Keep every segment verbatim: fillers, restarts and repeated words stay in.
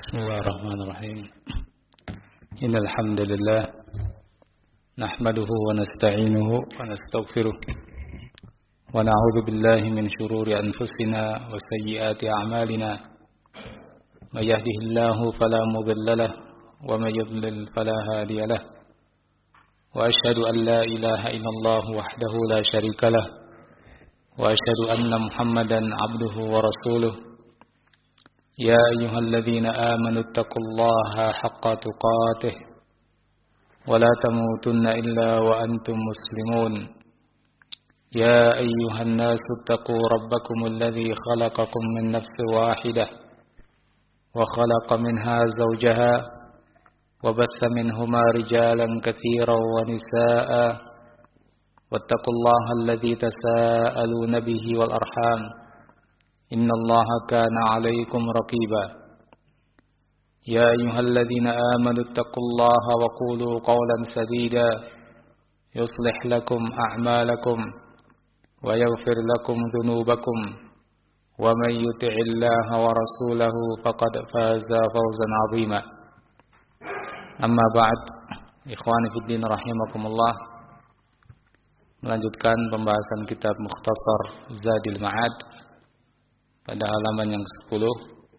بسم الله الرحمن الرحيم إن الحمد لله نحمده ونستعينه ونستغفره ونعوذ بالله من شرور أنفسنا وسيئات أعمالنا من يهده الله فلا مضل له ومن يضلل فلا هادي له وأشهد أن لا إله إلا الله وحده لا شريك له وأشهد أن محمدا عبده ورسوله يا أيها الذين آمنوا اتقوا الله حق تقاته ولا تموتن إلا وأنتم مسلمون يا أيها الناس اتقوا ربكم الذي خلقكم من نفس واحدة وخلق منها زوجها وبث منهما رجالا كثيرا ونساء واتقوا الله الذي تساءلون به والأرحام إن الله كان عليكم رقيبا يا أيها الذين آمنوا اتقوا الله وقولوا قولا سديدا يصلح لكم أعمالكم ويغفر لكم ذنوبكم ومن يطع الله ورسوله فقد فاز فوزا عظيما أما بعد إخواني في الدين رحمكم الله. Melanjutkan pembahasan kitab Mukhtasar Zadil Ma'ad pada halaman yang kesepuluh.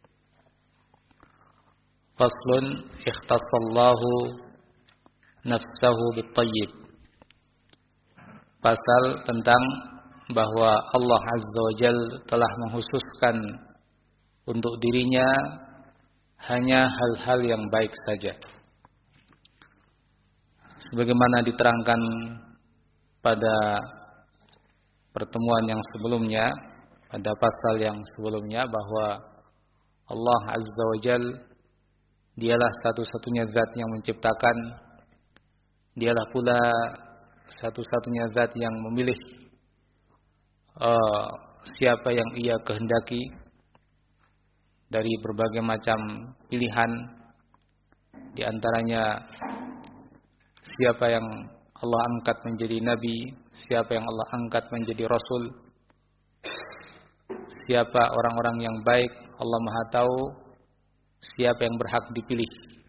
Faslun ikhtassallahu nafsahu bit-tayyib. Pasal tentang bahwa Allah Azza wa Jalla telah menghususkan untuk dirinya hanya hal-hal yang baik saja. Sebagaimana diterangkan pada pertemuan yang sebelumnya, pada pasal yang sebelumnya, bahwa Allah Azza wa Jal dialah satu-satunya zat yang menciptakan, dialah pula satu-satunya zat yang memilih uh, siapa yang ia kehendaki dari berbagai macam pilihan, di antaranya siapa yang Allah angkat menjadi nabi, siapa yang Allah angkat menjadi rasul, siapa orang-orang yang baik, Allah Maha tahu siapa yang berhak dipilih.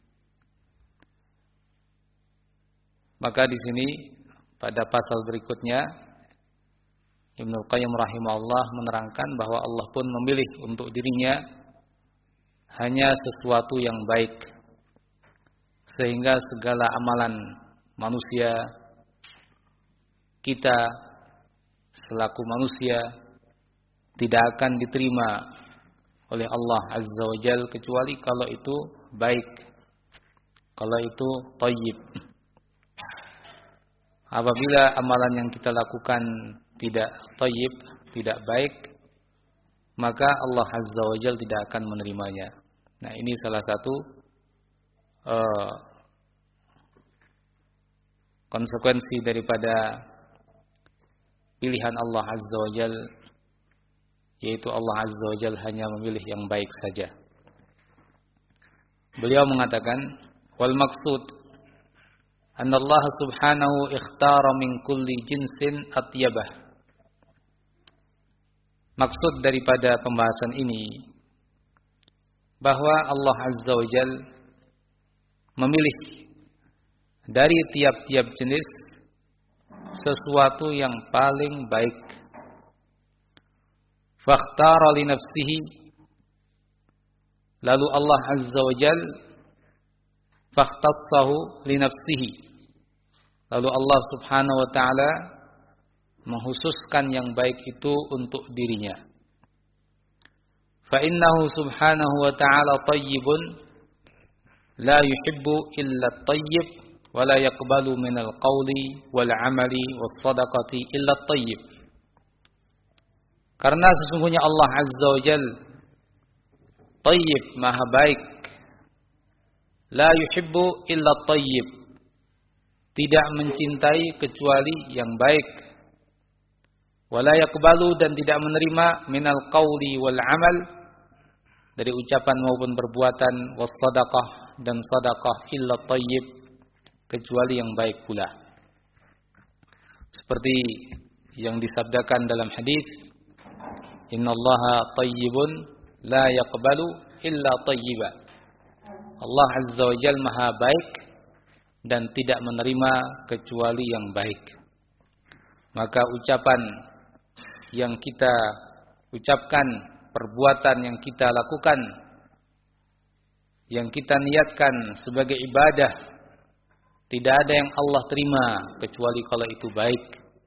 Maka di sini pada pasal berikutnya Ibnu Qayyim rahimahullah menerangkan bahwa Allah pun memilih untuk dirinya hanya sesuatu yang baik, sehingga segala amalan manusia, kita selaku manusia, tidak akan diterima oleh Allah Azza wa Jalla kecuali kalau itu baik, kalau itu thayyib. Apabila amalan yang kita lakukan tidak thayyib, tidak baik, maka Allah Azza wa Jalla tidak akan menerimanya. Nah, ini salah satu uh, konsekuensi daripada pilihan Allah Azza wa Jal, yaitu Allah Azza wa Jal hanya memilih yang baik saja. Beliau mengatakan, wal maksud anna Allah subhanahu ikhtara min kulli jinsin atyabah. Maksud daripada pembahasan ini bahwa Allah Azza wa Jal memilih dari tiap-tiap jenis sesuatu yang paling baik. Fakhtara li nafsihi, lalu Allah Azza wa Jal fakhtassahu li nafsihi, lalu Allah Subhanahu wa ta'ala menghususkan yang baik itu untuk dirinya. Fa innahu subhanahu wa ta'ala tayyibun la yuhibbu illa at-tayyib wala yaqbalu minal qawli wal amali was sadaqati illa at-tayyib. Karena sesungguhnya Allah Azza wa Jal tayyib, maha baik, la yuhibbu illa at-tayyib, tidak mencintai kecuali yang baik, wala yaqbalu, dan tidak menerima, minal qawli wal amal, dari ucapan maupun perbuatan, was sadaqah, dan sadaqah, illa at-tayyib, kecuali yang baik pula. Seperti yang disabdakan dalam hadis, innallaha tayyibun la yaqbalu illa tayyiba. Allah Azza wa Jalla Maha baik dan tidak menerima kecuali yang baik. Maka ucapan yang kita ucapkan, perbuatan yang kita lakukan, yang kita niatkan sebagai ibadah, tidak ada yang Allah terima kecuali kalau itu baik.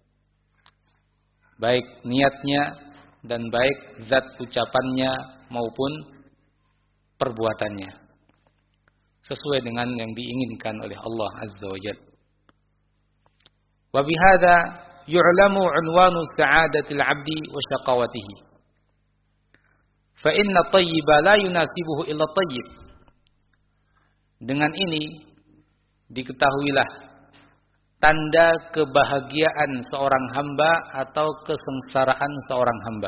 Baik niatnya dan baik zat ucapannya maupun perbuatannya, sesuai dengan yang diinginkan oleh Allah Azza wa Jalla. Wa bihadza yu'lamu 'unwanu sa'adatil 'abdi wa syaqawatihi. Fa inna thayyiba la yunasibuhu illa thayyib. Dengan ini diketahuilah tanda kebahagiaan seorang hamba atau kesengsaraan seorang hamba.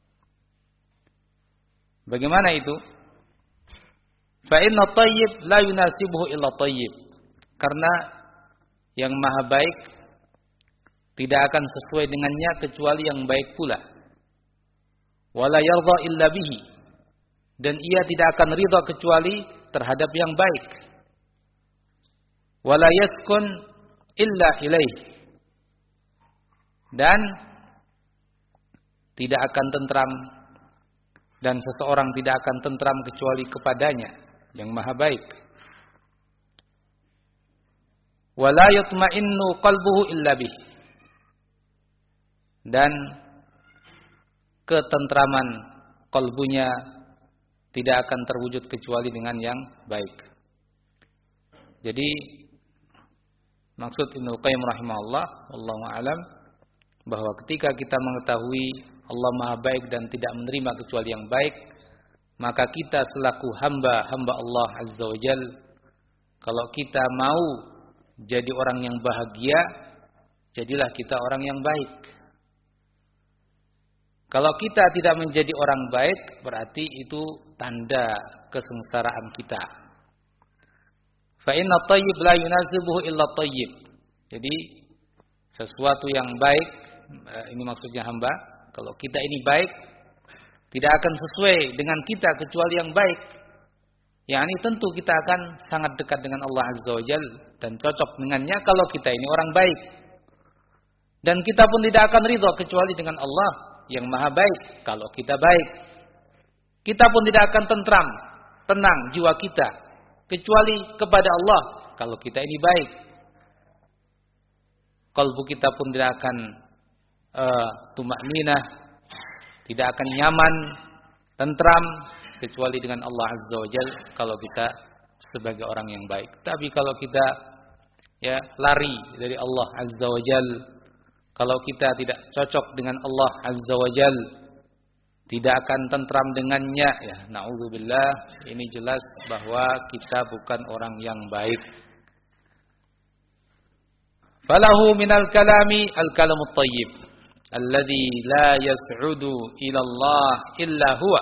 Bagaimana itu? Fa inna thayyib la yunasibuhu illa thayyib. Karena yang maha baik tidak akan sesuai dengannya kecuali yang baik pula. Wala yardha illa bihi. Dan ia tidak akan ridha kecuali terhadap yang baik. Wala yaskun illa ilaih. Dan tidak akan tentram, dan seseorang tidak akan tentram kecuali kepadanya yang maha baik. Wala yatma'innu qalbuhu illa bih. Dan ketentraman kalbunya tidak akan terwujud kecuali dengan yang baik. Jadi maksud Ibnu Qayyim rahimahullah, wallahu a'lam, bahwa ketika kita mengetahui Allah Maha baik dan tidak menerima kecuali yang baik, maka kita selaku hamba-hamba Allah Azza wa Jalla, kalau kita mau jadi orang yang bahagia, jadilah kita orang yang baik. Kalau kita tidak menjadi orang baik, berarti itu tanda kesengsaraan kita. Fa inna thayyib la yunasibuhu illa thayyib. Jadi sesuatu yang baik, ini maksudnya hamba, kalau kita ini baik, tidak akan sesuai dengan kita kecuali yang baik. Yani tentu kita akan sangat dekat dengan Allah Azza wa Jalla dan cocok dengannya kalau kita ini orang baik. Dan kita pun tidak akan ridha kecuali dengan Allah yang maha baik kalau kita baik. Kita pun tidak akan tentram, tenang jiwa kita kecuali kepada Allah kalau kita ini baik. Kalbu kita pun tidak akan uh, tumakninah, tidak akan nyaman, tentram kecuali dengan Allah Azza wa Jalla kalau kita sebagai orang yang baik. Tapi kalau kita ya lari dari Allah Azza wa Jalla, kalau kita tidak cocok dengan Allah Azza wa Jal, tidak akan tentram dengannya, ya na'udzubillah, ini jelas bahwa kita bukan orang yang baik. Falahu minal kalami al-kalamut thayyib alladhi la yas'udu ila Allah illa huwa.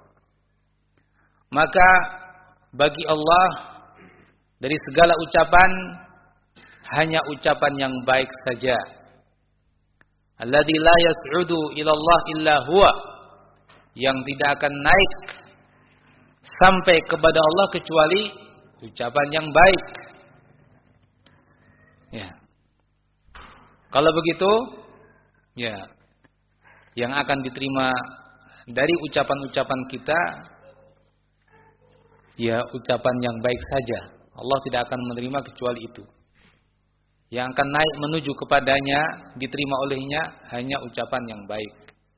Maka bagi Allah dari segala ucapan hanya ucapan yang baik saja. Alladzi la yas'udu ila Allah illa huwa, yang tidak akan naik sampai kepada Allah kecuali ucapan yang baik. Ya. Kalau begitu, ya, yang akan diterima dari ucapan-ucapan kita ya ucapan yang baik saja. Allah tidak akan menerima kecuali itu. Yang akan naik menuju kepadanya, diterima olehnya hanya ucapan yang baik.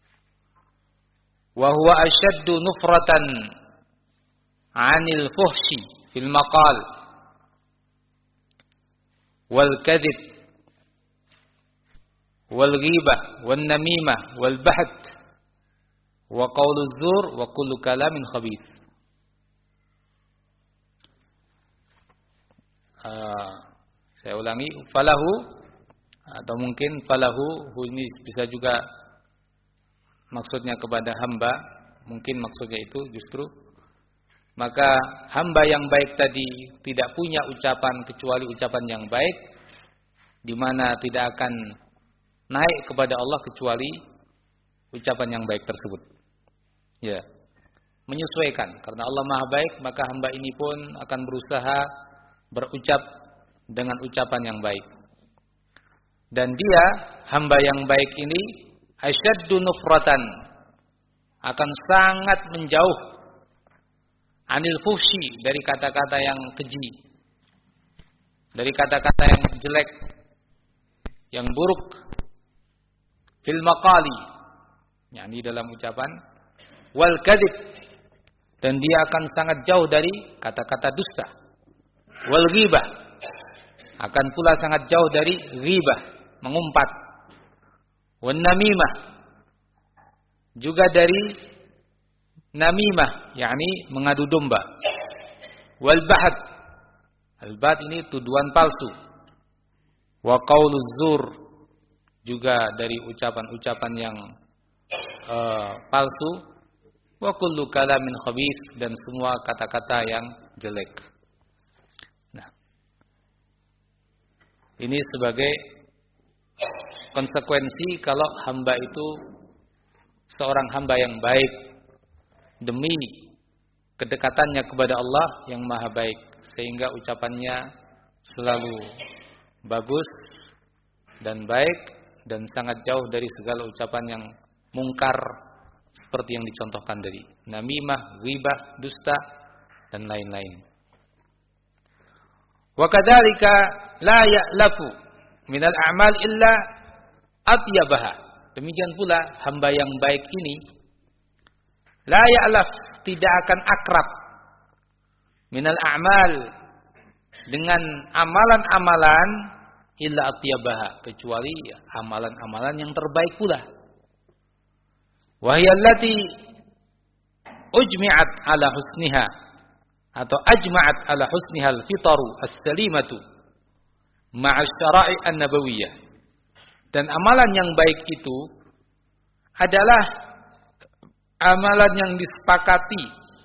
Wa huwa ashaddu nufratan 'anil fuhshi fil maqal wal kadhib wal ghibah wan namimah wal baht wa qaulu zur wa kullu kalamin khabith. Uh, Saya ulangi, falahu, atau mungkin falahu, ini bisa juga maksudnya kepada hamba, mungkin maksudnya itu justru. Maka hamba yang baik tadi tidak punya ucapan kecuali ucapan yang baik, di mana tidak akan naik kepada Allah kecuali ucapan yang baik tersebut. Ya. menyesuaikan. Karena Allah Maha Baik, maka hamba ini pun akan berusaha berucap dengan ucapan yang baik. Dan dia, hamba yang baik ini, asyaddu nufratan, akan sangat menjauh anil fuhsyi, dari kata-kata yang keji, dari kata-kata yang jelek, yang buruk, fil maqali, yakni dalam ucapan, wal kadzib, dan dia akan sangat jauh dari kata-kata dusta, wal ghibah, akan pula sangat jauh dari ghibah, mengumpat, wan namimah, juga dari namimah, yakni mengadu domba, wal bahat, al bahat ini tuduhan palsu, wa qauluz zur, juga dari ucapan-ucapan yang uh, palsu, wa kullu kalamin khabith, dan semua kata-kata yang jelek. Nah, ini sebagai konsekuensi kalau hamba itu seorang hamba yang baik demi kedekatannya kepada Allah yang Maha Baik, sehingga ucapannya selalu bagus dan baik dan sangat jauh dari segala ucapan yang mungkar, seperti yang dicontohkan tadi, namimah, ghibah, dusta, dan lain-lain. Wa kadzalika la ya'lafu minal a'mal illa atyabaha. Demikian pula hamba yang baik ini la ya'laf, tidak akan akrab, minal a'mal, dengan amalan-amalan, illa atyabaha, kecuali amalan-amalan yang terbaik pula. Wahiyallati ujmi'at ala husniha, atau ajma'at ala husniha al-fitaru as-salimatu ma'a syara'i an-nabawiyah. Dan amalan yang baik itu adalah amalan yang disepakati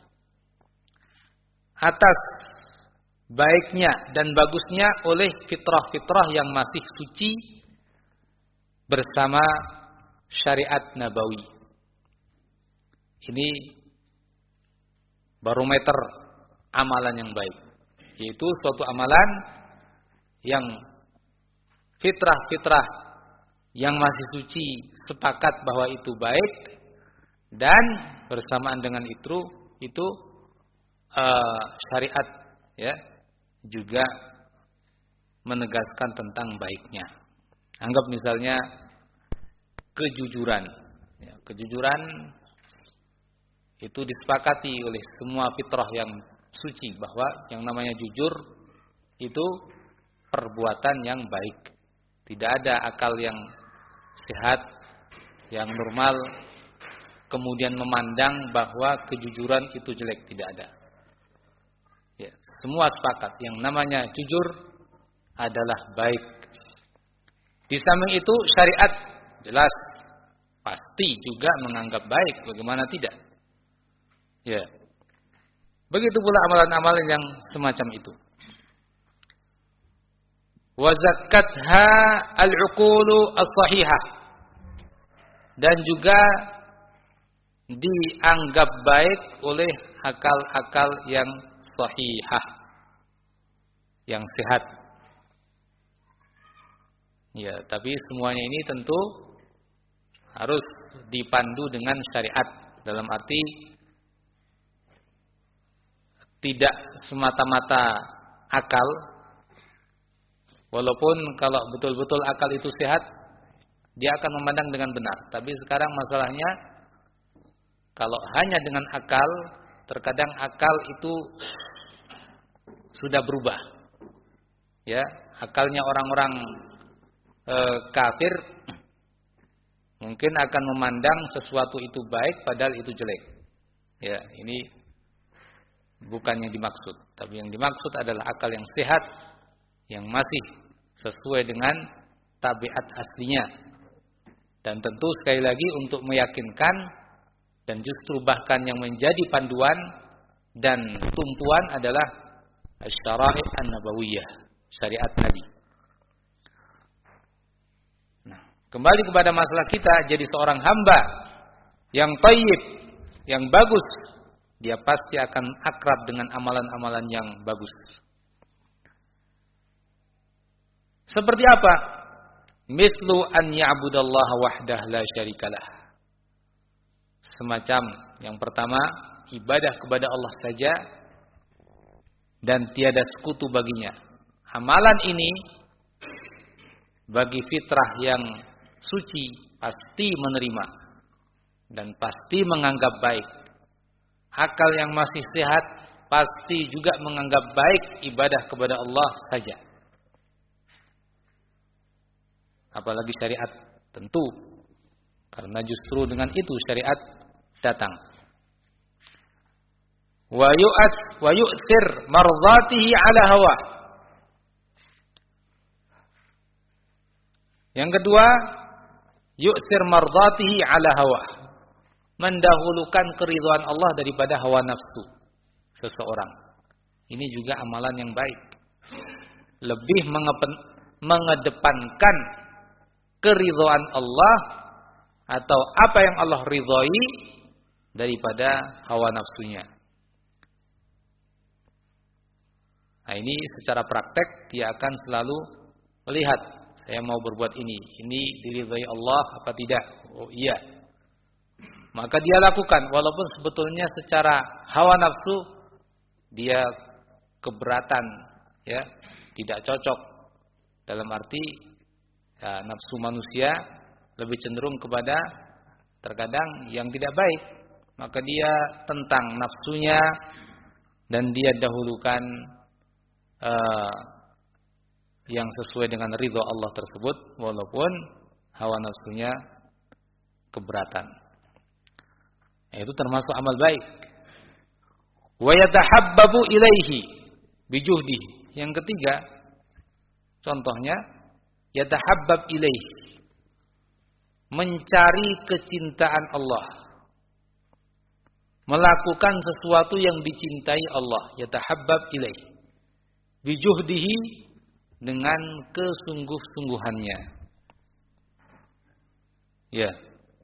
atas baiknya dan bagusnya oleh fitrah-fitrah yang masih suci bersama syariat nabawi. Ini barometer amalan yang baik, yaitu suatu amalan yang fitrah-fitrah yang masih suci sepakat bahwa itu baik, dan bersamaan dengan itu itu uh, syariat ya juga menegaskan tentang baiknya. Anggap misalnya kejujuran, ya, kejujuran itu disepakati oleh semua fitrah yang suci bahwa yang namanya jujur itu perbuatan yang baik. Tidak ada akal yang sehat, yang normal, kemudian memandang bahwa kejujuran itu jelek. Tidak ada. Ya, semua sepakat yang namanya jujur adalah baik. Di samping itu syariat jelas pasti juga menganggap baik. Bagaimana tidak? Ya. Begitu pula amalan-amalan yang semacam itu. Wa zakatha al-uqulu as-sahihah, dan juga dianggap baik oleh akal-akal yang sahihah, yang sehat. Ya, tapi semuanya ini tentu harus dipandu dengan syariat, dalam arti tidak semata-mata akal, walaupun kalau betul-betul akal itu sehat, dia akan memandang dengan benar. Tapi sekarang masalahnya, kalau hanya dengan akal, terkadang akal itu sudah berubah. Ya, akalnya orang-orang e, kafir mungkin akan memandang sesuatu itu baik, padahal itu jelek. Ya, ini bukan yang dimaksud, tapi yang dimaksud adalah akal yang sehat, yang masih sesuai dengan tabiat aslinya. Dan tentu sekali lagi untuk meyakinkan, dan justru bahkan yang menjadi panduan dan tumpuan adalah asy-syara'i' an-nabawiyah, syariat Nabi. Nah, kembali kepada masalah kita, jadi seorang hamba yang thayyib, yang bagus dia pasti akan akrab dengan amalan-amalan yang bagus. Seperti apa? Mithlu an ya'budallaha wahdah la syarikalah. Semacam yang pertama, ibadah kepada Allah saja dan tiada sekutu baginya. Amalan ini bagi fitrah yang suci pasti menerima dan pasti menganggap baik. Akal yang masih sehat pasti juga menganggap baik ibadah kepada Allah saja. Apalagi syariat, tentu. Karena justru dengan itu syariat datang. Wa yu'at wa yu'thir mardatihi ala hawa. Yang kedua, yu'thir mardatihi ala hawa. Mendahulukan keridhaan Allah daripada hawa nafsu seseorang. Ini juga amalan yang baik. Lebih mengedepankan keridhaan Allah atau apa yang Allah ridhai daripada hawa nafsunya. Nah, ini secara praktek dia akan selalu melihat, saya mau berbuat ini, ini diridhai Allah apa tidak? Oh iya. Maka dia lakukan walaupun sebetulnya secara hawa nafsu dia keberatan, ya, tidak cocok. Dalam arti ya, nafsu manusia lebih cenderung kepada terkadang yang tidak baik. Maka dia tentang nafsunya dan dia dahulukan uh, yang sesuai dengan ridha Allah tersebut walaupun hawa nafsunya keberatan. Itu termasuk amal baik. Wa yatahabbabu ilaihi bijuhdihi. Yang ketiga, contohnya yatahabbab ilaihi, mencari kecintaan Allah, melakukan sesuatu yang dicintai Allah, yatahabbab ilaihi bijuhdihi, dengan kesungguh-sungguhannya. Ya.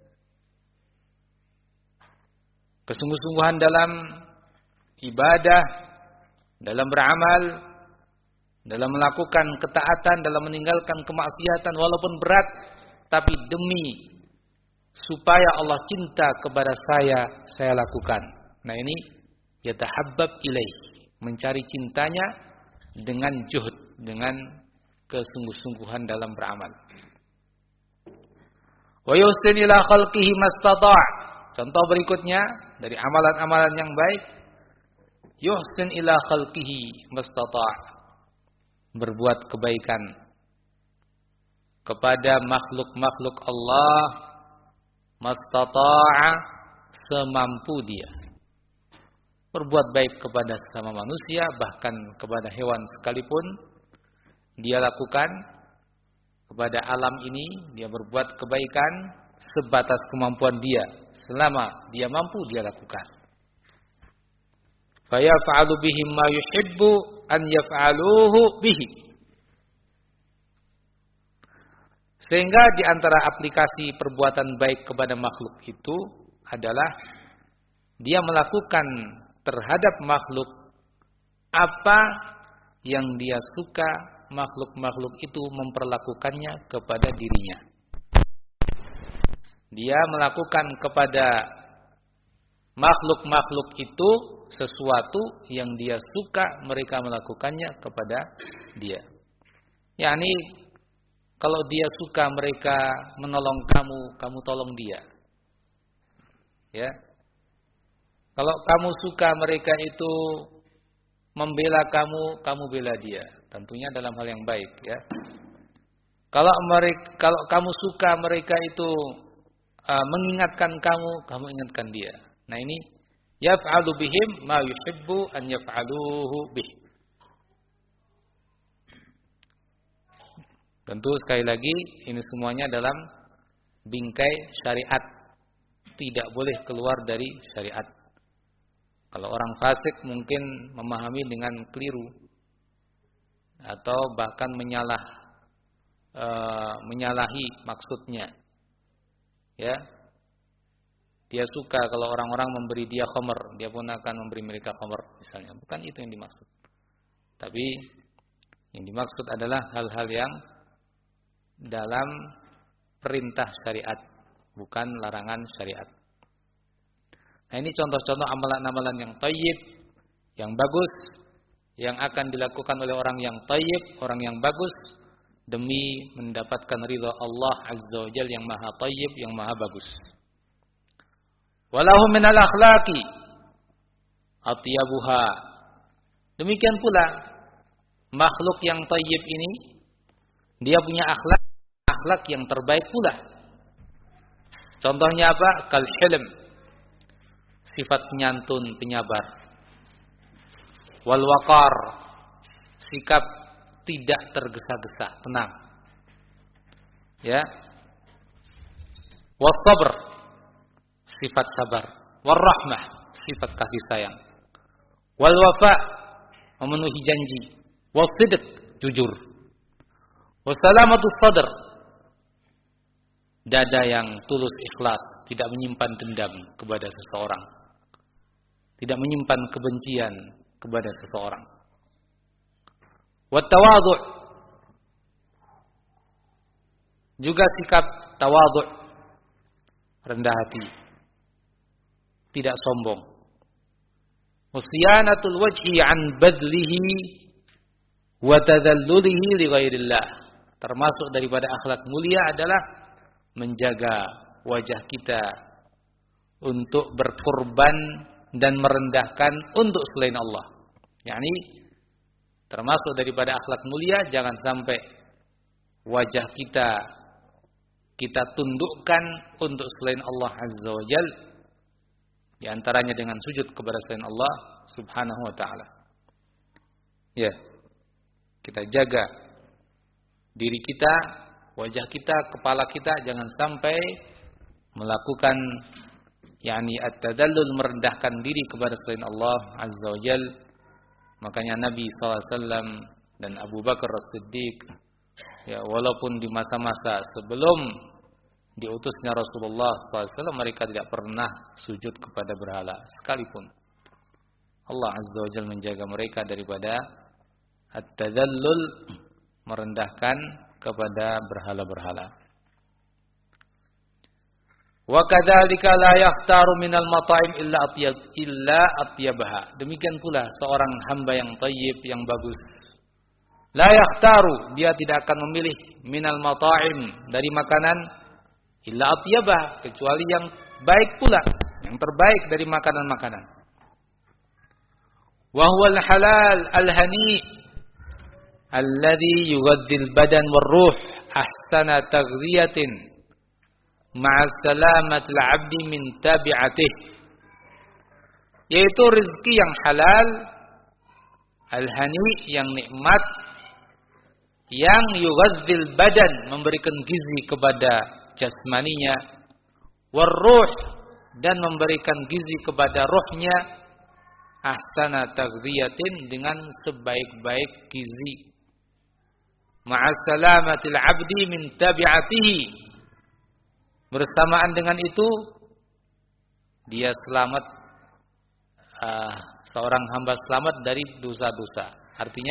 Kesungguh-sungguhan dalam ibadah, dalam beramal, dalam melakukan ketaatan, dalam meninggalkan kemaksiatan walaupun berat, tapi demi supaya Allah cinta kepada saya, saya lakukan. Nah ini yatahabbab ilaih, mencari cintanya dengan juhud, dengan kesungguh-sungguhan dalam beramal. Wa yuhsin ila khalqihi mastata'. Contoh berikutnya dari amalan-amalan yang baik, yuhsin ila khalqihi mastata', berbuat kebaikan kepada makhluk-makhluk Allah mastata'a, semampu dia. Berbuat baik kepada sesama manusia, bahkan kepada hewan sekalipun dia lakukan. Kepada alam ini dia berbuat kebaikan sebatas kemampuan dia. Selama dia mampu dia lakukan. Fa yaf'alu bihim ma yuhibbu an yaf'aluhu bihi. Sehingga di antara aplikasi perbuatan baik kepada makhluk itu adalah dia melakukan terhadap makhluk apa yang dia suka makhluk-makhluk itu memperlakukannya kepada dirinya. Dia melakukan kepada makhluk-makhluk itu sesuatu yang dia suka mereka melakukannya kepada dia. yakni kalau dia suka mereka menolong kamu, kamu tolong dia. Ya. Kalau kamu suka mereka itu membela kamu, kamu bela dia. Tentunya dalam hal yang baik, ya. Kalau mereka, kalau kamu suka mereka itu uh, mengingatkan kamu, kamu ingatkan dia. Nah ini yaf'alu bihim ma yuhibbu an yaf'aluhu bih. Tentu sekali lagi ini semuanya dalam bingkai syariat. Tidak boleh keluar dari syariat. Kalau orang fasik mungkin memahami dengan keliru atau bahkan menyalah e, menyalahi maksudnya. Ya. dia suka kalau orang-orang memberi dia khamr, dia pun akan memberi mereka khamr misalnya. Bukan itu yang dimaksud. Tapi yang dimaksud adalah hal-hal yang dalam perintah syariat, bukan larangan syariat. Nah, ini contoh-contoh amalan-amalan yang thayyib, yang bagus, yang akan dilakukan oleh orang yang thayyib, orang yang bagus, demi mendapatkan ridha Allah Azza wa Jalla yang maha thayyib, yang maha bagus. Walahu minal akhlaqi atyabuha. Demikian pula makhluk yang thayyib ini, dia punya akhlak, akhlak yang terbaik pula. Contohnya apa? Kal hilm, sifat penyantun, penyabar. Wal waqar, sikap tidak tergesa-gesa, tenang. Ya. Was sabr, sifat sabar. War rahmah, sifat kasih sayang. Wal wafa, memenuhi janji. Was sidq, jujur. Was salamatus sadr, dada yang tulus ikhlas, tidak menyimpan dendam kepada seseorang, tidak menyimpan kebencian kepada seseorang. Wat tawadhu', juga sikap tawadhu', rendah hati, tidak sombong. Wasyanatul wajhi an badlihi wa tadhallulihi li ghairillah, termasuk daripada akhlak mulia adalah menjaga wajah kita untuk berkorban dan merendahkan untuk selain Allah. yakni termasuk daripada akhlak mulia, jangan sampai wajah kita kita tundukkan untuk selain Allah Azza wa Jalla, di antaranya dengan sujud kepada selain Allah Subhanahu wa taala. Ya. Kita jaga diri kita, wajah kita, kepala kita, jangan sampai melakukan yakni at-tadallul, merendahkan diri kepada selain Allah Azza wa Jalla. Makanya Nabi sallallahu alaihi wasallam dan Abu Bakar As-Siddiq, ya, walaupun di masa-masa sebelum diutusnya Rasulullah sallallahu alaihi wasallam, mereka tidak pernah sujud kepada berhala sekalipun. Allah Azza wa Jalla menjaga mereka daripada at-tadallul, merendahkan kepada berhala-berhala. Wa kadzalika la yahtaru minal mata'im illa atyab illa atyabaha. Demikian pula seorang hamba yang thayyib, yang bagus, la yahtaru, dia tidak akan memilih minal mata'im, dari makanan, illa atyabah, kecuali yang baik pula, yang terbaik dari makanan-makanan. Wa huwal halal al-hani alladhi yughaddil badan war ruh ahsana taghziyatin ma'a salamatil 'abdi min tabi'atih, yaitu rezeki yang halal, al-hani, yang nikmat, yang yughadzil badan, memberikan gizi kepada jasmaninya, war ruh, dan memberikan gizi kepada rohnya, ahsana taghziyatin, dengan sebaik-baik gizi, ma'a salamatil 'abdi min tabi'atihi, bersamaan dengan itu dia selamat, uh, seorang hamba selamat dari dosa-dosa. Artinya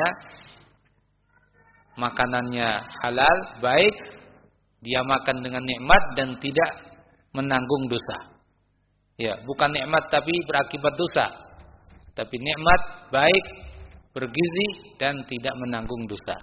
makanannya halal, baik, dia makan dengan nikmat dan tidak menanggung dosa. Ya, bukan nikmat tapi berakibat dosa, tapi nikmat baik, bergizi dan tidak menanggung dosa.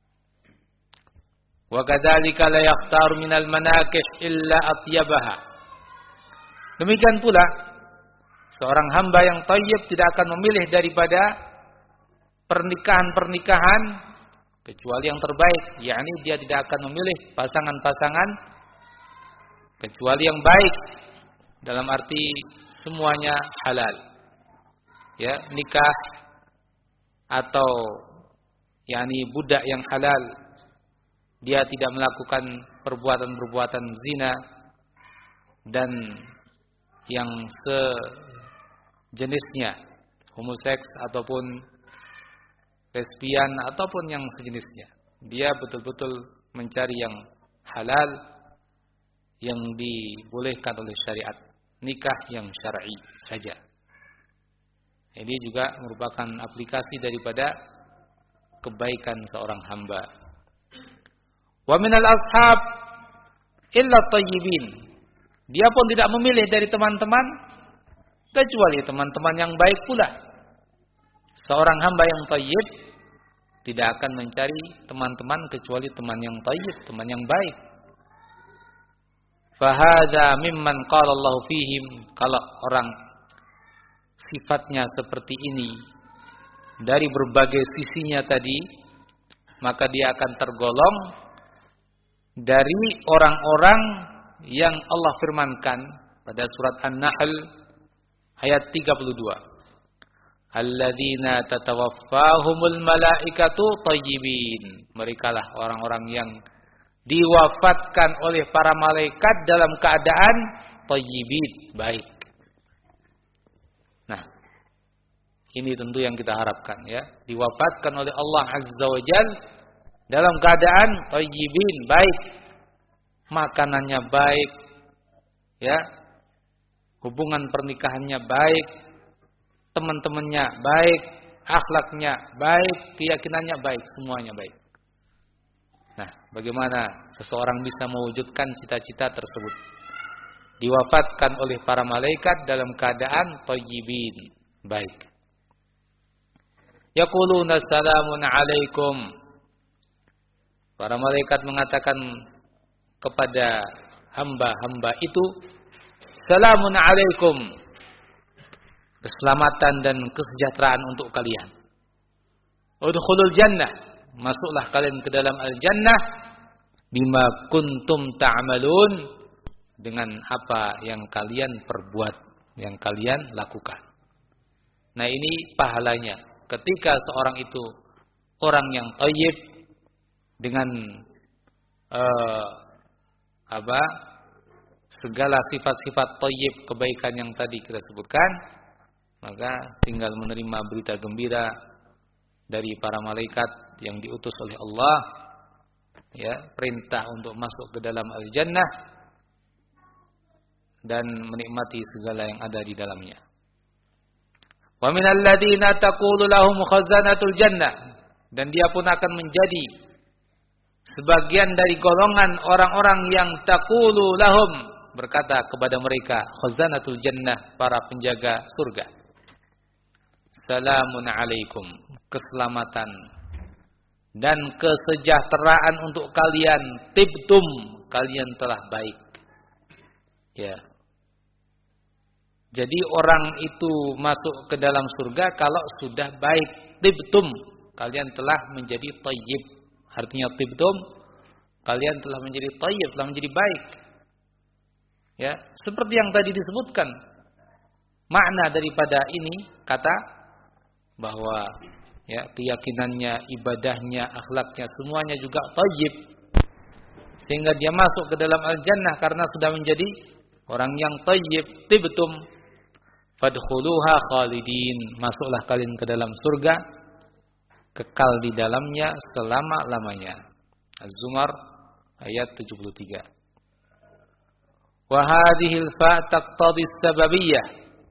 Wa kadzalika la yakhtar minal manakih illa atyabaha. Demikian pula seorang hamba yang thayyib tidak akan memilih daripada pernikahan-pernikahan kecuali yang terbaik, yakni dia tidak akan memilih pasangan-pasangan kecuali yang baik, dalam arti semuanya halal. Ya, nikah atau yakni budak yang halal, dia tidak melakukan perbuatan-perbuatan zina dan yang sejenisnya, homoseks ataupun lesbian ataupun yang sejenisnya. Dia betul-betul mencari yang halal, yang dibolehkan oleh syariat. nikah yang syar'i saja. Ini juga merupakan aplikasi daripada kebaikan seorang hamba. Wa minal ashab illa tayyibin. Dia pun tidak memilih dari teman-teman kecuali teman-teman yang baik pula. Seorang hamba yang thayyib tidak akan mencari teman-teman kecuali teman yang thayyib, teman yang baik. Fahadha mimman qala Allah fihim. Kalau orang sifatnya seperti ini dari berbagai sisinya tadi, maka dia akan tergolong dari orang-orang yang Allah firmankan pada surat An-Nahl ayat tiga puluh dua. Alladzina tatawaffahumul malaikatu thayyibin. Merekalah orang-orang yang diwafatkan oleh para malaikat dalam keadaan thayyibin, baik. Nah, ini tentu yang kita harapkan ya, diwafatkan oleh Allah Azza wa Jalla dalam keadaan thayyibin, baik. Makanannya baik, ya, hubungan pernikahannya baik, teman-temannya baik, akhlaknya baik, keyakinannya baik, semuanya baik. Nah, bagaimana seseorang bisa mewujudkan cita-cita tersebut? Diwafatkan oleh para malaikat dalam keadaan thayyibin, baik. Yaquluna salamun alaikum. Para malaikat mengatakan kepada hamba-hamba itu, salamun alaikum, keselamatan dan kesejahteraan untuk kalian. Udkhulul jannah, masuklah kalian ke dalam al-jannah bima kuntum ta'malun, dengan apa yang kalian perbuat, yang kalian lakukan. Nah, ini pahalanya ketika seorang itu orang yang thayyib dengan uh, apa segala sifat-sifat thayyib, kebaikan yang tadi kita sebutkan, maka tinggal menerima berita gembira dari para malaikat yang diutus oleh Allah, ya, perintah untuk masuk ke dalam al-jannah dan menikmati segala yang ada di dalamnya. Wa minal ladzina taqulu lahum khazanatul jannah, dan dia pun akan menjadi sebagian dari golongan orang-orang yang taqulu lahum, berkata kepada mereka, khazanatul jannah, para penjaga surga, salamun alaikum, keselamatan dan kesejahteraan untuk kalian, tibtum, kalian telah baik. Ya. Jadi orang itu masuk ke dalam surga kalau sudah baik, tibtum, kalian telah menjadi thayyib. Artinya tibtum, kalian telah menjadi thayyib, telah menjadi baik. Ya, seperti yang tadi disebutkan. Makna daripada ini kata bahwa ya, keyakinannya, ibadahnya, akhlaknya semuanya juga thayyib. Sehingga dia masuk ke dalam al-jannah karena sudah menjadi orang yang thayyib, tibtum fadkhuluha khalidin, masuklah kalian ke dalam surga, kekal di dalamnya selama-lamanya. Az-Zumar ayat tujuh puluh tiga. Wa hadhil fa taqtadi as-sababiyyah.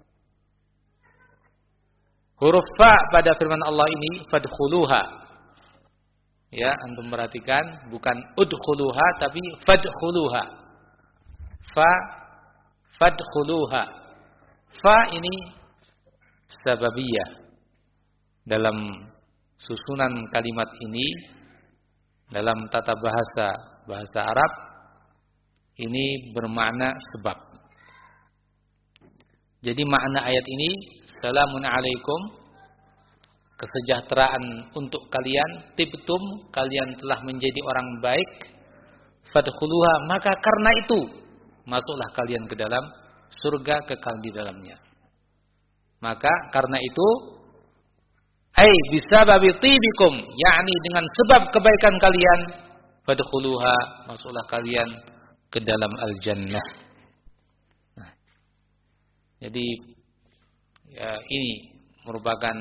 Huruf fa pada firman Allah ini fadkhuluha. Ya, antum perhatikan, bukan udkhuluha tapi fadkhuluha. Fa fadkhuluha. Fa ini sababiyah. Dalam susunan kalimat ini, dalam tata bahasa bahasa Arab, ini bermakna sebab. Jadi makna ayat ini, salamun alaikum, kesejahteraan untuk kalian, tibtum, kalian telah menjadi orang baik, fadkhuluha, maka karena itu masuklah kalian ke dalam surga, kekal di dalamnya. Maka karena itu, ai bisababi tibikum, yakni dengan sebab kebaikan kalian, fadkhuluha, masuklah kalian ke dalam al-jannah. Nah, jadi ya, ini merupakan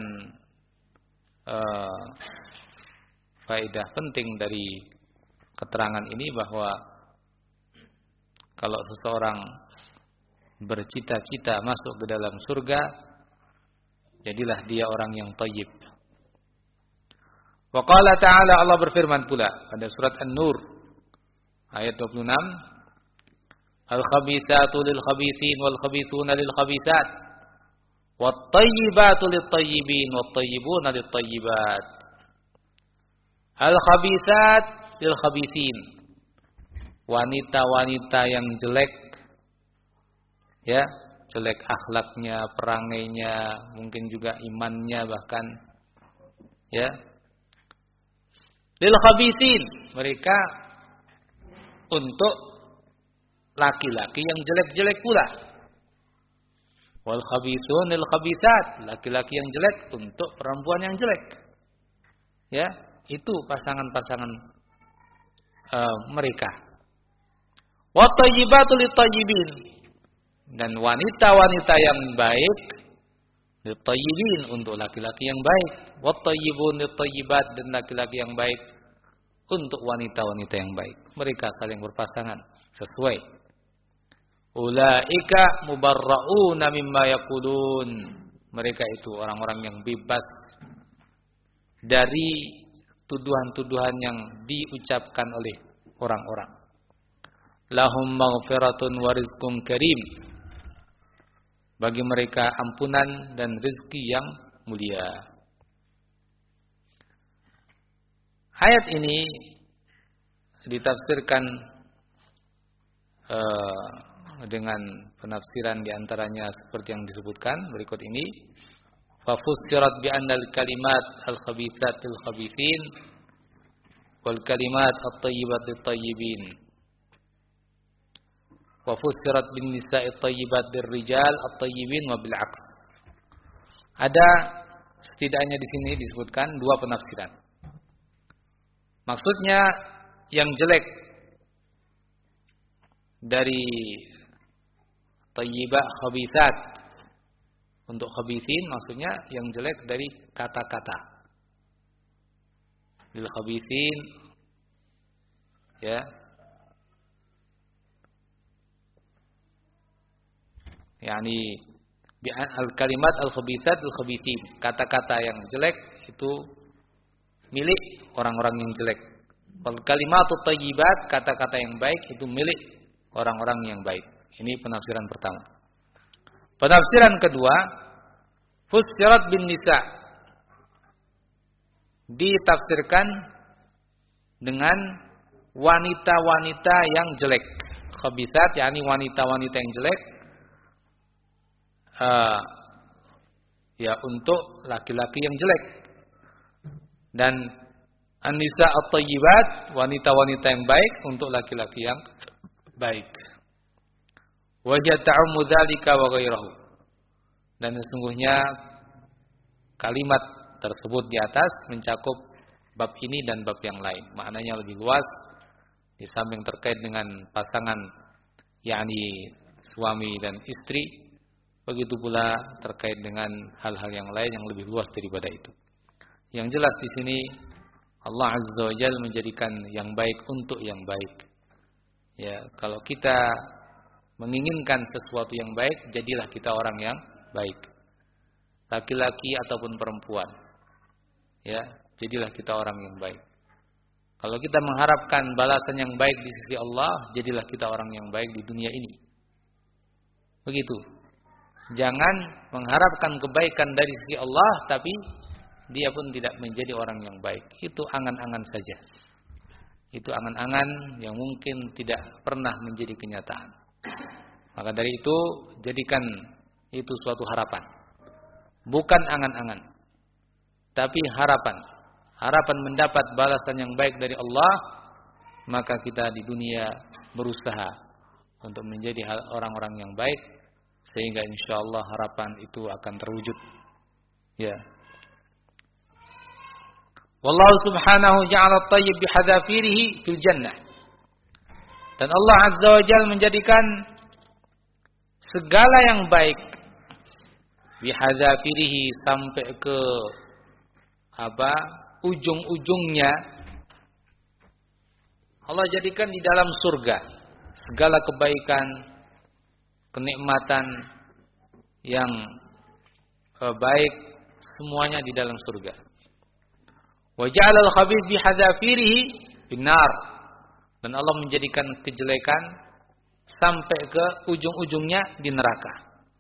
uh, faedah penting dari keterangan ini, bahwa kalau seseorang bercita-cita masuk ke dalam surga, jadilah dia orang yang thayyib. Wa qala ta'ala, Allah berfirman pula pada surat An-Nur ayat dua puluh enam, Al-khabithatu lil-khabithin wal-khabithuna lil-khabithat wat-tayyibatu lit-tayyibin wat-tayyibuna lit-tayyibat. Al-khabithat lil-khabithin, wanita-wanita yang jelek, ya, jelek akhlaknya, perangainya, mungkin juga imannya bahkan, ya. Lil-khabithin, mereka untuk laki-laki yang jelek-jelek pula. Wal khabithun lil khabithat, laki-laki yang jelek untuk perempuan yang jelek. Ya, itu pasangan-pasangan uh, mereka. Wat thayyibatu lit thayyibin, dan wanita-wanita yang baik lit thayyibin, untuk laki-laki yang baik. Wat thayyibun lit thayyibat, dan laki-laki yang baik untuk wanita-wanita yang baik. Mereka saling berpasangan sesuai. Ulaika mubarra'una mimma yaqulun, mereka itu orang-orang yang bebas dari tuduhan-tuduhan yang diucapkan oleh orang-orang. Lahum maghfiratun wa rizqun karim, bagi mereka ampunan dan rezeki yang mulia. Ayat ini ditafsirkan uh, dengan penafsiran diantaranya seperti yang disebutkan berikut ini. Fafussirat bi annal kalimat al-khabithat lil-khabithin wal kalimat at-tayyibat lit-tayyibin. Wa fussirat bin nisa'i at-tayyibat lirrijal at-tayyibin wa bil 'aks. Ada setidaknya di sini disebutkan dua penafsiran. Maksudnya yang jelek dari tayyibah khabithat, untuk khabithin maksudnya yang jelek dari kata-kata. Lil khabithin, ya, yakni bi al kalimat al khabithat al khabithin, kata-kata yang jelek itu milik orang-orang yang jelek. Wal kalimatut thayyibat, kata-kata yang baik itu milik orang-orang yang baik. Ini penafsiran pertama. Penafsiran kedua, fussirat bin nisa, ditafsirkan dengan wanita-wanita yang jelek. Khabithat, yakni wanita-wanita yang jelek, uh, ya, untuk laki-laki yang jelek. Dan an-nisa at-thayyibat, wanita-wanita yang baik untuk laki-laki yang baik. Wa jata'u dzalika wa ghairahu, dan sesungguhnya kalimat tersebut di atas mencakup bab ini dan bab yang lain. Maknanya lebih luas, di samping terkait dengan pasangan, yakni suami dan istri, begitu pula terkait dengan hal-hal yang lain yang lebih luas daripada itu. Yang jelas di sini Allah Azza wa Jalla menjadikan yang baik untuk yang baik. Ya, kalau kita menginginkan sesuatu yang baik, jadilah kita orang yang baik. Laki-laki ataupun perempuan. Ya, jadilah kita orang yang baik. Kalau kita mengharapkan balasan yang baik di sisi Allah, jadilah kita orang yang baik di dunia ini. Begitu. Jangan mengharapkan kebaikan dari sisi Allah, tapi dia pun tidak menjadi orang yang baik. Itu angan-angan saja. Itu angan-angan yang mungkin tidak pernah menjadi kenyataan. Maka dari itu, jadikan itu suatu harapan. Bukan angan-angan, tapi harapan. Harapan mendapat balasan yang baik dari Allah, maka kita di dunia berusaha untuk menjadi orang-orang yang baik, sehingga insyaallah harapan itu akan terwujud. Ya. Wallahu subhanahu ja'ala at-tayyib bihadzafirihi fil jannah. Dan Allah Azza wa Jalla menjadikan segala yang baik bihadzafirihi, sampai ke apa? ujung-ujungnya, Allah jadikan di dalam surga segala kebaikan, kenikmatan yang uh, baik semuanya di dalam surga. Wa ja'ala al-khabith bi hadzafirihi binnar. Dan Allah menjadikan kejelekan sampai ke ujung-ujungnya di neraka.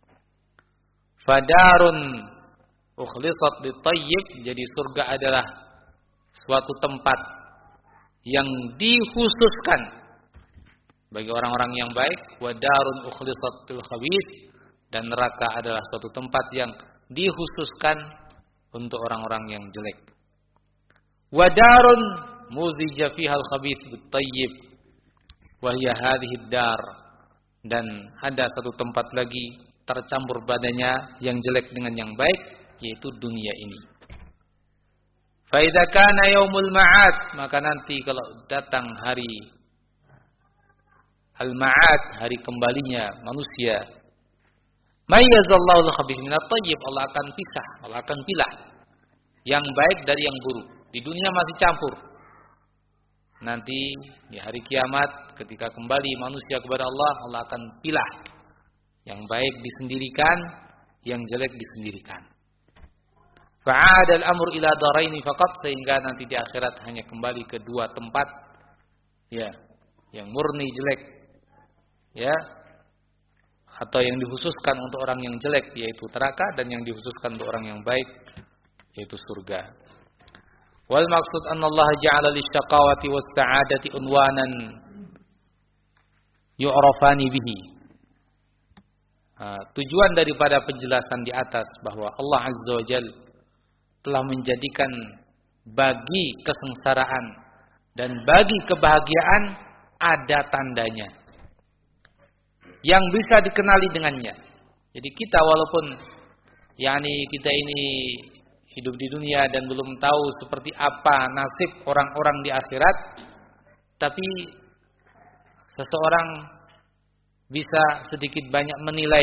Fadarun ukhlisat lit-thayyib, jadi surga adalah suatu tempat yang dikhususkan bagi orang-orang yang baik. Wa darun ukhlisat lil-khabith, dan neraka adalah suatu tempat yang dikhususkan untuk orang-orang yang jelek. Wa darun muzija fiha al-khabith bit-thayyib wa hiya hadhihi ad-dar, dan ada satu tempat lagi tercampur badannya yang jelek dengan yang baik, yaitu dunia ini. Fa idza kana yaumul ma'ad, maka nanti kalau datang hari al-ma'ad, hari kembalinya manusia, mayyazallahu al-khabith minat thayyib, Allah akan pisah, Allah akan pilah yang baik dari yang buruk. Di dunia masih campur. Nanti di hari kiamat ketika kembali manusia kepada Allah, Allah akan pilah. Yang baik disendirikan, yang jelek disendirikan. Fa'ada al-amru ila daraini faqat, sehingga nanti di akhirat hanya kembali ke dua tempat, ya, yang murni jelek, ya, atau yang dikhususkan untuk orang yang jelek yaitu neraka, dan yang dikhususkan untuk orang yang baik yaitu surga. Wal maksud anna Allah ja'ala lisyaqawati was-sa'adati unwanan yu'rafani bihi. Nah, tujuan daripada penjelasan di atas bahwa Allah Azza wa Jalla telah menjadikan bagi kesengsaraan dan bagi kebahagiaan ada tandanya yang bisa dikenali dengannya. Jadi kita walaupun yakni kita ini hidup di dunia dan belum tahu seperti apa nasib orang-orang di akhirat, tapi seseorang bisa sedikit banyak menilai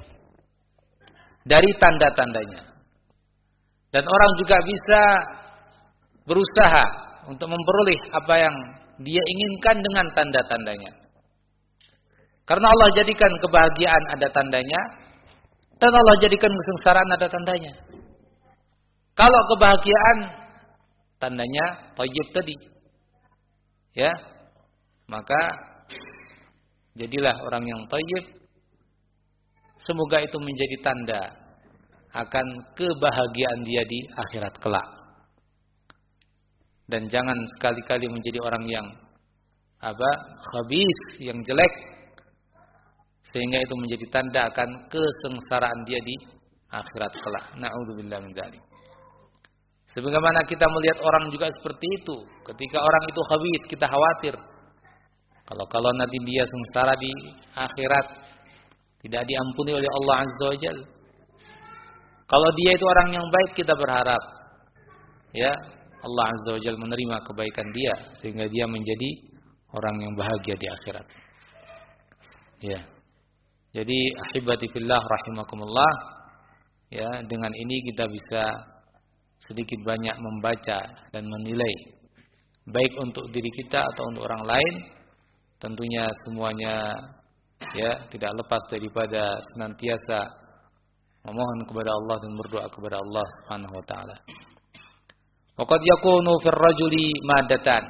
dari tanda-tandanya. Dan orang juga bisa berusaha untuk memperoleh apa yang dia inginkan dengan tanda-tandanya. Karena Allah jadikan kebahagiaan ada tandanya, dan Allah jadikan kesengsaraan ada tandanya. Kalau kebahagiaan tandanya thayyib tadi, ya, maka jadilah orang yang thayyib. Semoga itu menjadi tanda akan kebahagiaan dia di akhirat kelak. Dan jangan sekali-kali menjadi orang yang apa? Khabith, yang jelek, sehingga itu menjadi tanda akan kesengsaraan dia di akhirat kelak. Na'udzubillah min dzalik. Sebagaimana kita melihat orang juga seperti itu. Ketika orang itu khabith, kita khawatir. Kalau kalau nanti dia sengsara di akhirat, tidak diampuni oleh Allah Azza wa Jalla. Kalau dia itu orang yang baik, kita berharap, ya, Allah Azza wa Jalla menerima kebaikan dia sehingga dia menjadi orang yang bahagia di akhirat. Ya. Jadi ahibati fillah rahimakumullah, ya, dengan ini kita bisa sedikit banyak membaca dan menilai baik untuk diri kita atau untuk orang lain. Tentunya semuanya, ya, tidak lepas daripada senantiasa memohon kepada Allah dan berdoa kepada Allah Subhanahu wa taala. Wa qad yakunu fir rajuli madatan.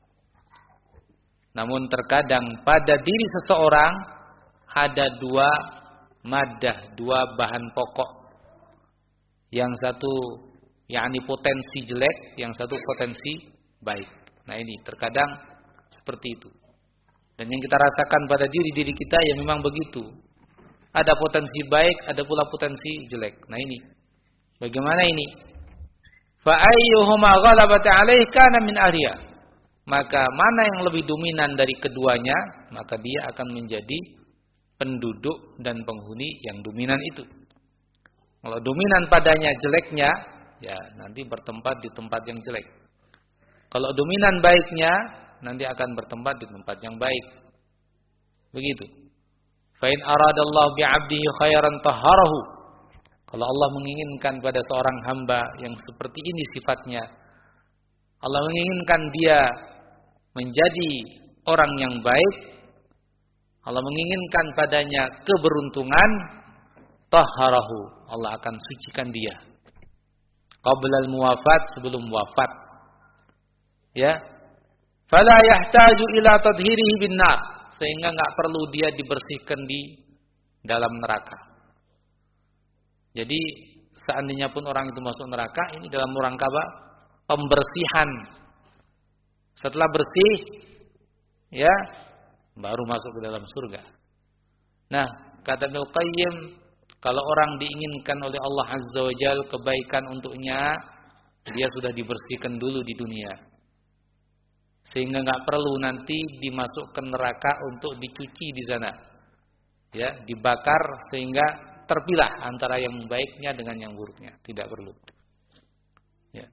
Namun terkadang pada diri seseorang ada dua madah, dua bahan pokok. Yang satu yakni potensi jelek, yang satu potensi baik. Nah, ini terkadang seperti itu. Dan yang kita rasakan pada diri-diri kita yang memang begitu. Ada potensi baik, ada pula potensi jelek. Nah, ini bagaimana ini? Fa ayyuhuma ghalabat 'alaihi kana min ahliha. Maka mana yang lebih dominan dari keduanya, maka dia akan menjadi penduduk dan penghuni yang dominan itu. Kalau dominan padanya jeleknya, ya nanti bertempat di tempat yang jelek. Kalau dominan baiknya, nanti akan bertempat di tempat yang baik. Begitu. Fa in aradallahu bi'abdihi khairan tahharahu. Kalau Allah menginginkan pada seorang hamba yang seperti ini sifatnya, Allah menginginkan dia menjadi orang yang baik, Allah menginginkan padanya keberuntungan, tahharahu, Allah akan sucikan dia. Qablal muwafat, sebelum wafat. Ya. Fala yahtaju ila tadhhirihi bin nar, sehingga enggak perlu dia dibersihkan di dalam neraka. Jadi seandainya pun orang itu masuk neraka, ini dalam rangka apa? Pembersihan. Setelah bersih, ya, baru masuk ke dalam surga. Nah, kata Ibnu Qayyim, kalau orang diinginkan oleh Allah Azza wa Jalla kebaikan untuknya, dia sudah dibersihkan dulu di dunia. Sehingga enggak perlu nanti dimasukkan neraka untuk dicuci di sana. Ya, dibakar sehingga terpilah antara yang baiknya dengan yang buruknya, tidak perlu. Ya.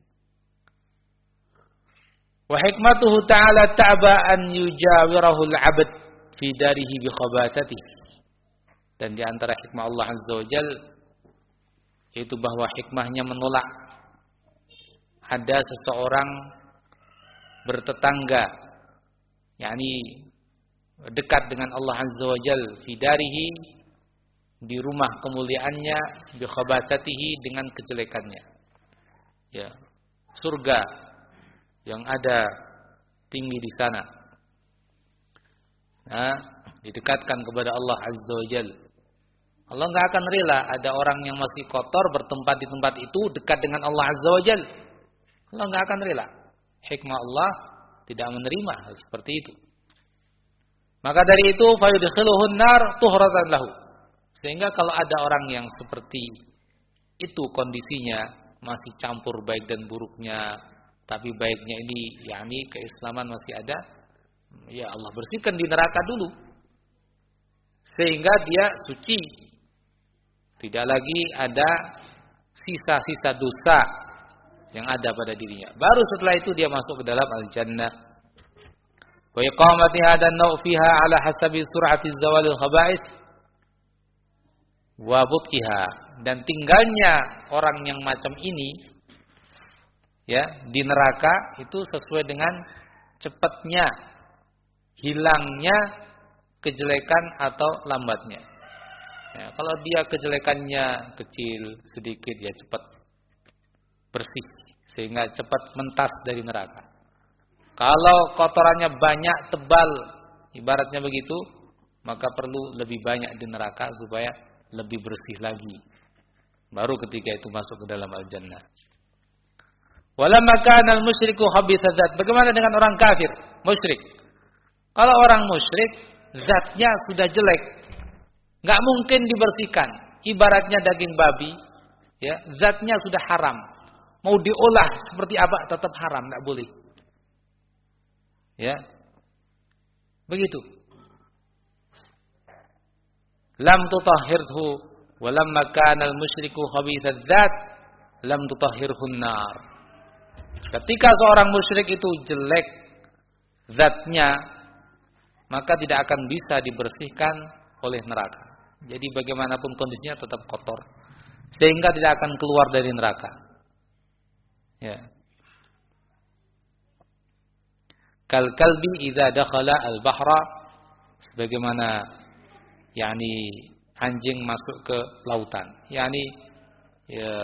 Wa hikmatuhu ta'ala ta'ba an yujawirahu al-'abd fi darihi bi khabathatihi. Dan di antara hikmah Allah Azza wa Jalla yaitu bahwa hikmahnya menolak ada seseorang bertetangga, yakni dekat dengan Allah Azza wa Jalla fi darihi, di rumah kemuliaannya, bi khabathatihi, dengan kejelekannya. Ya, surga yang ada tinggi di sana. Nah, didekatkan kepada Allah Azza wa Jalla. Allah enggak akan rela ada orang yang masih kotor bertempat di tempat itu dekat dengan Allah Azza wa Jalla. Allah enggak akan rela. Hikmah Allah tidak menerima hal seperti itu. Maka dari itu fayudkhiluhun nar tuhratan lahu. Sehingga kalau ada orang yang seperti itu kondisinya, masih campur baik dan buruknya, tapi baiknya ini yakni keislaman masih ada, ya Allah bersihkan di neraka dulu. Sehingga dia suci. Tidak lagi ada sisa-sisa dosa yang ada pada dirinya. Baru setelah itu dia masuk ke dalam al-jannah. Wa iqamati hadan naw fiha ala hasabi sur'ati zawalil khaba'is wa butqiha, dan tinggalnya orang yang macam ini ya di neraka itu sesuai dengan cepatnya hilangnya kejelekan atau lambatnya. Ya, kalau dia kejelekannya kecil sedikit, ya cepat bersih sehingga cepat mentas dari neraka. Kalau kotorannya banyak, tebal, ibaratnya begitu, maka perlu lebih banyak di neraka supaya lebih bersih lagi. Baru ketika itu masuk ke dalam al-jannah. Walamma kana al-musyriku khabitha dzat. Bagaimana dengan orang kafir, musyrik? Kalau orang musyrik, zatnya sudah jelek, enggak mungkin dibersihkan. Ibaratnya daging babi, ya, zatnya sudah haram. Mau diolah seperti apa tetap haram, enggak boleh. Ya. Begitu. Lam tutahhirhu wa lamma kana al-musyriku khabitha dzat lam tutahhirhu an-nar. Ketika seorang musyrik itu jelek zatnya, maka tidak akan bisa dibersihkan oleh neraka. Jadi bagaimanapun kondisinya tetap kotor, sehingga tidak akan keluar dari neraka. Ya. Kal kalbi idza dakhala al-bahra, sebagaimana yakni anjing masuk ke lautan. Yakni ya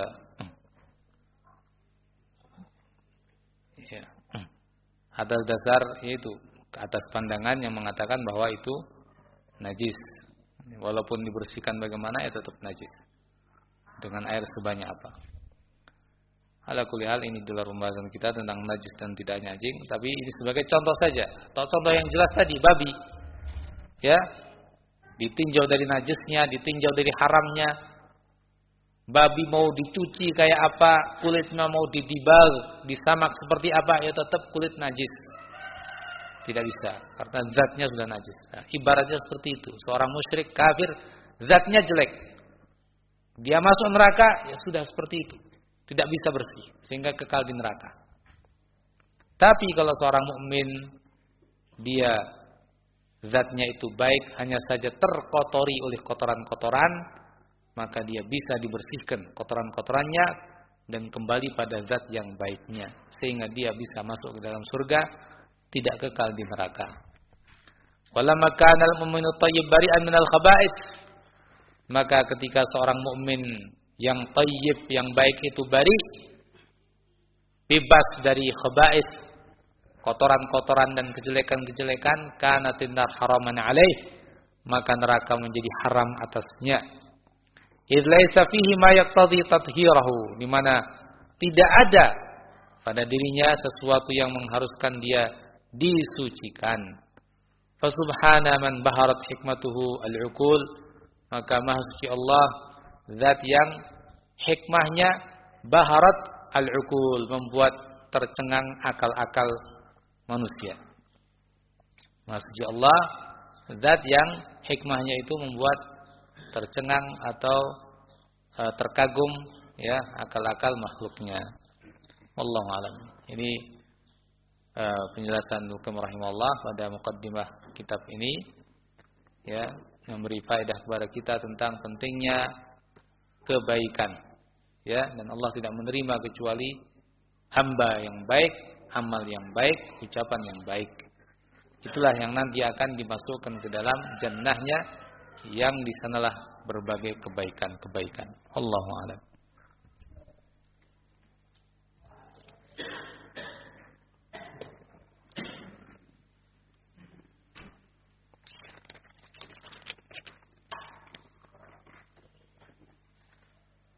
ya atas dasar yaitu ke atas pandangan yang mengatakan bahwa itu najis. Walaupun dibersihkan bagaimana, ya tetap najis. Dengan air sebanyak apa. Ala kulli hal, ini adalah pembahasan kita tentang najis dan tidaknya anjing. Tapi ini sebagai contoh saja. Atau contoh yang jelas tadi, babi. Ya, ditinjau dari najisnya, ditinjau dari haramnya. Babi mau dicuci kayak apa, kulitnya mau didibal, disamak seperti apa, ya tetap kulit najis. Tidak bisa, karena zatnya sudah najis. Nah, ibaratnya seperti itu. Seorang musyrik kafir, zatnya jelek. Dia masuk neraka, ya sudah seperti itu. Tidak bisa bersih, sehingga kekal di neraka. Tapi kalau seorang mukmin, dia zatnya itu baik, hanya saja terkotori oleh kotoran-kotoran, maka dia bisa dibersihkan kotoran-kotorannya dan kembali pada zat yang baiknya, sehingga dia bisa masuk ke dalam surga, tidak kekal di neraka. Walamma kana al-mu'minu thayyib bari'an minal khaba'its. Maka ketika seorang mukmin yang thayyib, yang baik itu bari, bebas dari khaba'its, kotoran-kotoran dan kejelekan-kejelekan, kana tinnar haraman alaih, maka neraka menjadi haram atasnya. Idz laisa fihi ma yaqtadi tathhirahu, di mana tidak ada pada dirinya sesuatu yang mengharuskan dia disucikan. Fa subhana man baharat hikmatuhu al-uqul, maka maha suci Allah, zat yang hikmahnya baharat al-uqul, membuat tercengang akal-akal manusia. Maha suci Allah, zat yang hikmahnya itu membuat tercengang atau e, terkagum ya akal-akal makhluknya. Wallahu a'lam. Ini e, penjelasan Nukaim rahimahullah pada muqaddimah kitab ini ya, memberi faedah kepada kita tentang pentingnya kebaikan ya, dan Allah tidak menerima kecuali hamba yang baik, amal yang baik, ucapan yang baik. Itulah yang nanti akan dimasukkan ke dalam jannahnya, yang di sanalah berbagai kebaikan-kebaikan. Allahu a'lam.